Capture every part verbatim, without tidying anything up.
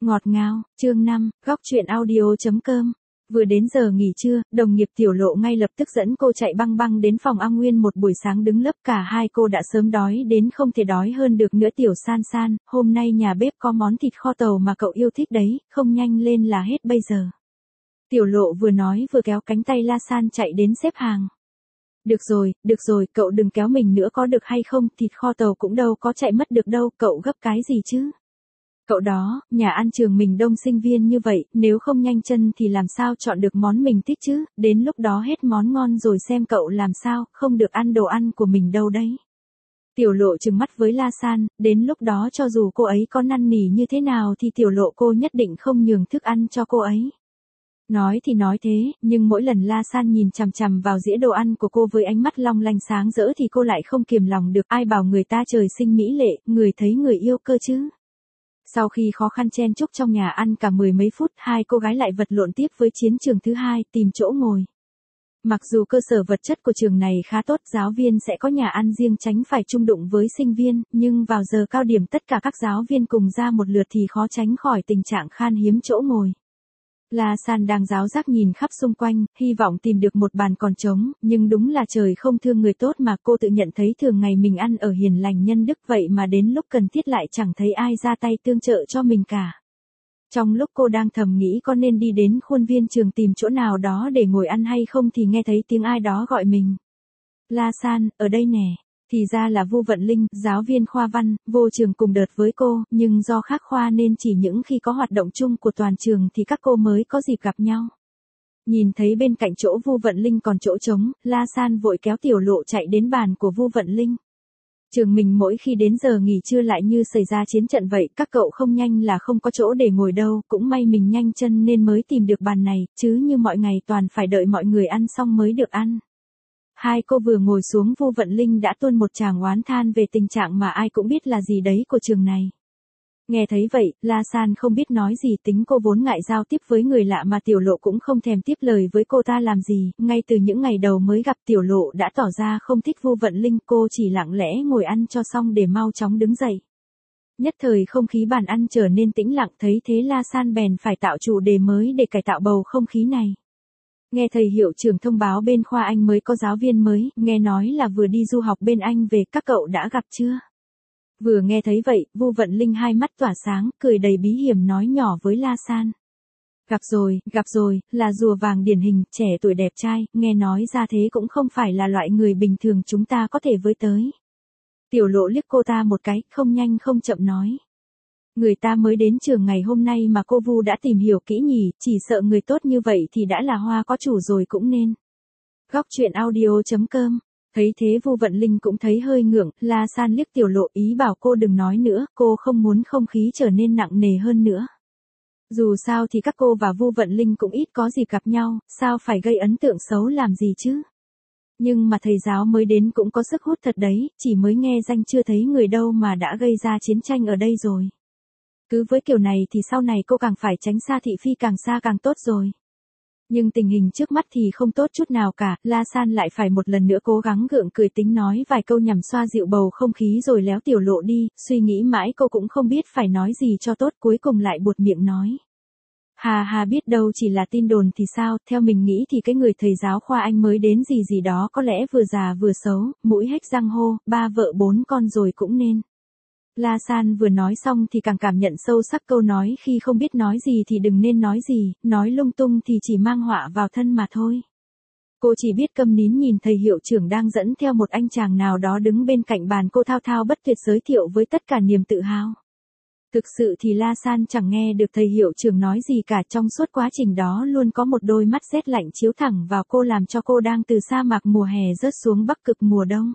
Ngọt ngào, chương năm, góc truyện audio.com. Vừa đến giờ nghỉ trưa, đồng nghiệp Tiểu Lộ ngay lập tức dẫn cô chạy băng băng đến phòng A Nguyên. Một buổi sáng đứng lớp cả hai cô đã sớm đói đến không thể đói hơn được nữa. Tiểu San San, hôm nay nhà bếp có món thịt kho tàu mà cậu yêu thích đấy, không nhanh lên là hết bây giờ. Tiểu Lộ vừa nói vừa kéo cánh tay La San chạy đến xếp hàng. Được rồi, được rồi, cậu đừng kéo mình nữa có được hay không, thịt kho tàu cũng đâu có chạy mất được đâu, cậu gấp cái gì chứ? Cậu đó, nhà ăn trường mình đông sinh viên như vậy, nếu không nhanh chân thì làm sao chọn được món mình thích chứ, đến lúc đó hết món ngon rồi xem cậu làm sao, không được ăn đồ ăn của mình đâu đấy. Tiểu Lộ trừng mắt với La San, đến lúc đó cho dù cô ấy có năn nỉ như thế nào thì Tiểu Lộ cô nhất định không nhường thức ăn cho cô ấy. Nói thì nói thế, nhưng mỗi lần La San nhìn chằm chằm vào dĩa đồ ăn của cô với ánh mắt long lanh sáng rỡ thì cô lại không kiềm lòng được. Ai bảo người ta trời sinh mỹ lệ, người thấy người yêu cơ chứ. Sau khi khó khăn chen chúc trong nhà ăn cả mười mấy phút, hai cô gái lại vật lộn tiếp với chiến trường thứ hai, tìm chỗ ngồi. Mặc dù cơ sở vật chất của trường này khá tốt, giáo viên sẽ có nhà ăn riêng tránh phải chung đụng với sinh viên, nhưng vào giờ cao điểm tất cả các giáo viên cùng ra một lượt thì khó tránh khỏi tình trạng khan hiếm chỗ ngồi. La San đang ráo rác nhìn khắp xung quanh, hy vọng tìm được một bàn còn trống, nhưng đúng là trời không thương người tốt mà. Cô tự nhận thấy thường ngày mình ăn ở hiền lành nhân đức, vậy mà đến lúc cần thiết lại chẳng thấy ai ra tay tương trợ cho mình cả. Trong lúc cô đang thầm nghĩ có nên đi đến khuôn viên trường tìm chỗ nào đó để ngồi ăn hay không thì nghe thấy tiếng ai đó gọi mình. La San, ở đây nè. Thì ra là Vu Vận Linh, giáo viên khoa văn, vô trường cùng đợt với cô, nhưng do khác khoa nên chỉ những khi có hoạt động chung của toàn trường thì các cô mới có dịp gặp nhau. Nhìn thấy bên cạnh chỗ Vu Vận Linh còn chỗ trống, La San vội kéo Tiểu Lộ chạy đến bàn của Vu Vận Linh. Trường mình mỗi khi đến giờ nghỉ trưa lại như xảy ra chiến trận vậy, các cậu không nhanh là không có chỗ để ngồi đâu, cũng may mình nhanh chân nên mới tìm được bàn này, chứ như mọi ngày toàn phải đợi mọi người ăn xong mới được ăn. Hai cô vừa ngồi xuống Vu Vận Linh đã tuôn một tràng oán than về tình trạng mà ai cũng biết là gì đấy của trường này. Nghe thấy vậy, La San không biết nói gì, tính cô vốn ngại giao tiếp với người lạ mà Tiểu Lộ cũng không thèm tiếp lời với cô ta làm gì, ngay từ những ngày đầu mới gặp Tiểu Lộ đã tỏ ra không thích Vu Vận Linh, cô chỉ lặng lẽ ngồi ăn cho xong để mau chóng đứng dậy. Nhất thời không khí bàn ăn trở nên tĩnh lặng, thấy thế La San bèn phải tạo chủ đề mới để cải tạo bầu không khí này. Nghe thầy hiệu trưởng thông báo bên khoa Anh mới có giáo viên mới, nghe nói là vừa đi du học bên Anh về, các cậu đã gặp chưa? Vừa nghe thấy vậy, Vu Vận Linh hai mắt tỏa sáng, cười đầy bí hiểm nói nhỏ với La San. Gặp rồi, gặp rồi, là rùa vàng điển hình, trẻ tuổi đẹp trai, nghe nói ra thế cũng không phải là loại người bình thường chúng ta có thể với tới. Tiểu Lộ liếc cô ta một cái, không nhanh không chậm nói. Người ta mới đến trường ngày hôm nay mà cô Vu đã tìm hiểu kỹ nhỉ, chỉ sợ người tốt như vậy thì đã là hoa có chủ rồi cũng nên. Góc truyện audio.com. Thấy thế Vu Vận Linh cũng thấy hơi ngượng, La San liếc Tiểu Lộ ý bảo cô đừng nói nữa, cô không muốn không khí trở nên nặng nề hơn nữa. Dù sao thì các cô và Vu Vận Linh cũng ít có dịp gặp nhau, sao phải gây ấn tượng xấu làm gì chứ? Nhưng mà thầy giáo mới đến cũng có sức hút thật đấy, chỉ mới nghe danh chưa thấy người đâu mà đã gây ra chiến tranh ở đây rồi. Cứ với kiểu này thì sau này cô càng phải tránh xa thị phi, càng xa càng tốt rồi. Nhưng tình hình trước mắt thì không tốt chút nào cả, La San lại phải một lần nữa cố gắng gượng cười tính nói vài câu nhằm xoa dịu bầu không khí rồi léo Tiểu Lộ đi, suy nghĩ mãi cô cũng không biết phải nói gì cho tốt, cuối cùng lại buột miệng nói. Hà hà, biết đâu chỉ là tin đồn thì sao, theo mình nghĩ thì cái người thầy giáo khoa Anh mới đến gì gì đó có lẽ vừa già vừa xấu, mũi hếch răng hô, ba vợ bốn con rồi cũng nên. La San vừa nói xong thì càng cảm nhận sâu sắc câu nói khi không biết nói gì thì đừng nên nói gì, nói lung tung thì chỉ mang họa vào thân mà thôi. Cô chỉ biết câm nín nhìn thầy hiệu trưởng đang dẫn theo một anh chàng nào đó đứng bên cạnh bàn cô thao thao bất tuyệt giới thiệu với tất cả niềm tự hào. Thực sự thì La San chẳng nghe được thầy hiệu trưởng nói gì cả, trong suốt quá trình đó luôn có một đôi mắt rét lạnh chiếu thẳng vào cô làm cho cô đang từ sa mạc mùa hè rớt xuống bắc cực mùa đông.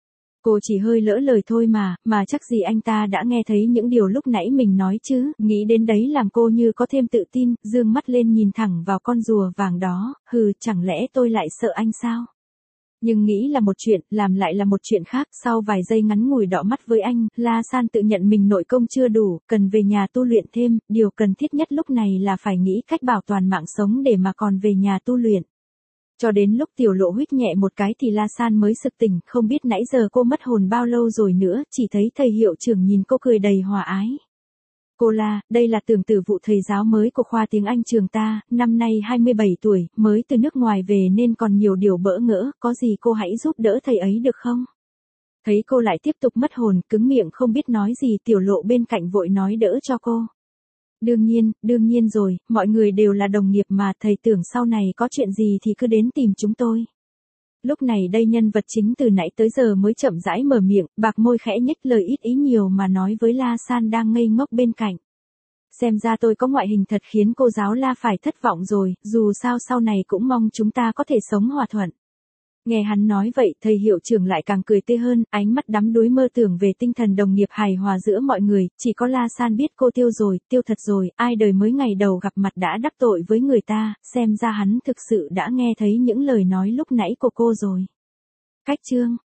Cô chỉ hơi lỡ lời thôi mà, mà chắc gì anh ta đã nghe thấy những điều lúc nãy mình nói chứ, nghĩ đến đấy làm cô như có thêm tự tin, dương mắt lên nhìn thẳng vào con rùa vàng đó, hừ, chẳng lẽ tôi lại sợ anh sao? Nhưng nghĩ là một chuyện, làm lại là một chuyện khác, sau vài giây ngắn ngủi đỏ mắt với anh, La San tự nhận mình nội công chưa đủ, cần về nhà tu luyện thêm, điều cần thiết nhất lúc này là phải nghĩ cách bảo toàn mạng sống để mà còn về nhà tu luyện. Cho đến lúc Tiểu Lộ huých nhẹ một cái thì La San mới sực tỉnh, không biết nãy giờ cô mất hồn bao lâu rồi nữa, chỉ thấy thầy hiệu trưởng nhìn cô cười đầy hòa ái. Cô La, đây là Tưởng Tử Vụ thầy giáo mới của khoa tiếng Anh trường ta, năm nay hai mươi bảy tuổi, mới từ nước ngoài về nên còn nhiều điều bỡ ngỡ, có gì cô hãy giúp đỡ thầy ấy được không? Thấy cô lại tiếp tục mất hồn, cứng miệng không biết nói gì, Tiểu Lộ bên cạnh vội nói đỡ cho cô. Đương nhiên, đương nhiên rồi, mọi người đều là đồng nghiệp mà, thầy tưởng sau này có chuyện gì thì cứ đến tìm chúng tôi. Lúc này đây nhân vật chính từ nãy tới giờ mới chậm rãi mở miệng, bạc môi khẽ nhếch lời ít ý nhiều mà nói với La San đang ngây ngốc bên cạnh. Xem ra tôi có ngoại hình thật khiến cô giáo La phải thất vọng rồi, dù sao sau này cũng mong chúng ta có thể sống hòa thuận. Nghe hắn nói vậy, thầy hiệu trưởng lại càng cười tươi hơn, ánh mắt đắm đuối mơ tưởng về tinh thần đồng nghiệp hài hòa giữa mọi người, chỉ có La San biết cô tiêu rồi, tiêu thật rồi, ai đời mới ngày đầu gặp mặt đã đắc tội với người ta, xem ra hắn thực sự đã nghe thấy những lời nói lúc nãy của cô rồi. Cách chương